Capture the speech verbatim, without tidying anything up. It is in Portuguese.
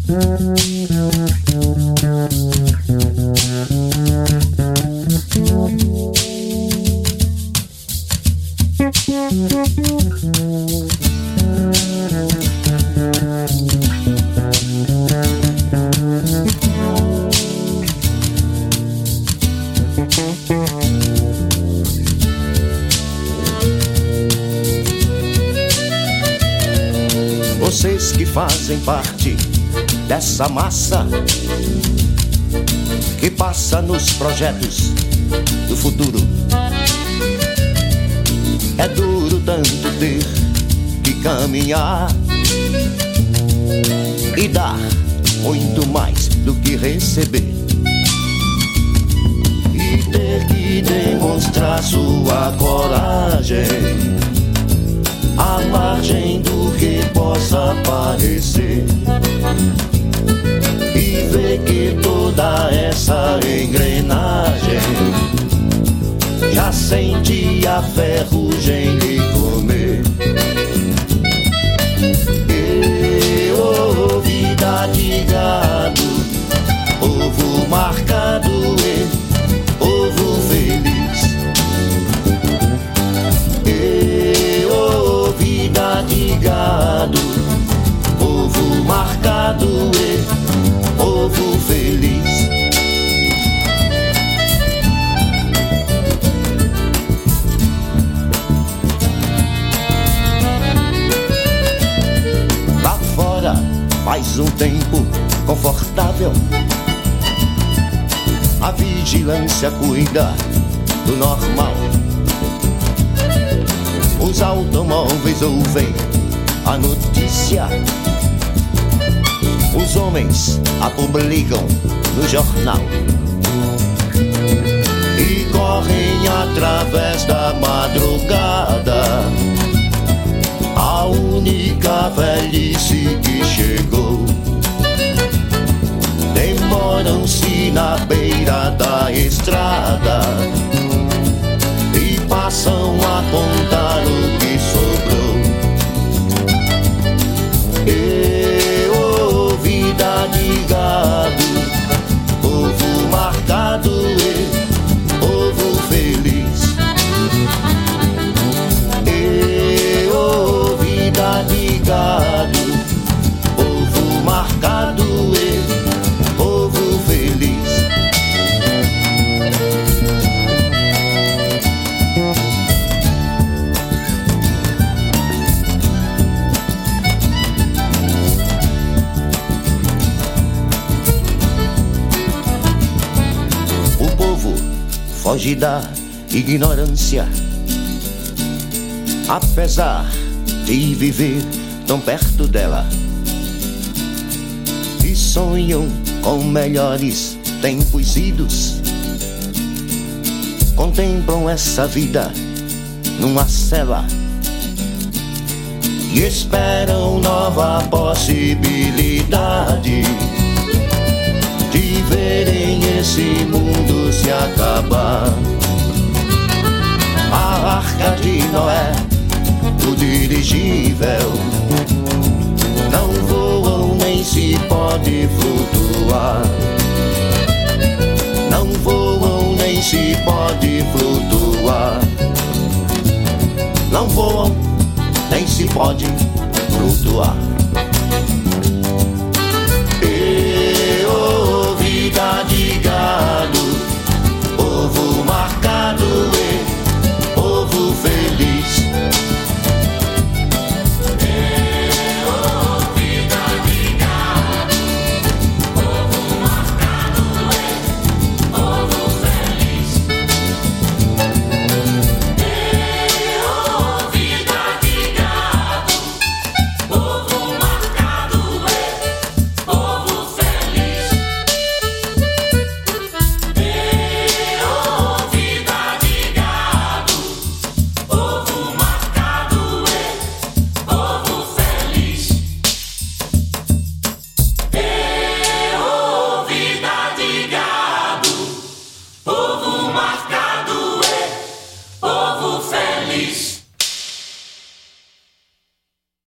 Vocês que fazem parte dessa massa que passa nos projetos do futuro. É duro tanto ter que caminhar e dar muito mais do que receber, e ter que demonstrar sua coragem à margem do que possa parecer, e ver que toda essa engrenagem já sente a ferrugem lhe comer. E oh, vida de gado, ovo marcado e ovo feliz. E oh, vida de gado, ovo marcado e ovo feliz. Lá fora faz um tempo confortável, a vigilância cuida do normal. Os automóveis ouvem a notícia, os homens a publicam no jornal e correm através da madrugada a única velhice que chegou. Demoram-se na beira da estrada e passam a contar o que sobrou. E oh, vida de gado, ovo marcado e ovo feliz. E oh, vida de gado, ovo marcado e ovo feliz. Foge da ignorância, apesar de viver tão perto dela, e sonham com melhores tempos idos. Contemplam essa vida numa cela e esperam nova possibilidade de verem esse mundo se acabar. A arca de Noé, o dirigível, não voam nem se pode flutuar. Não voam nem se pode flutuar. Não voam nem se pode flutuar. Vida de gado,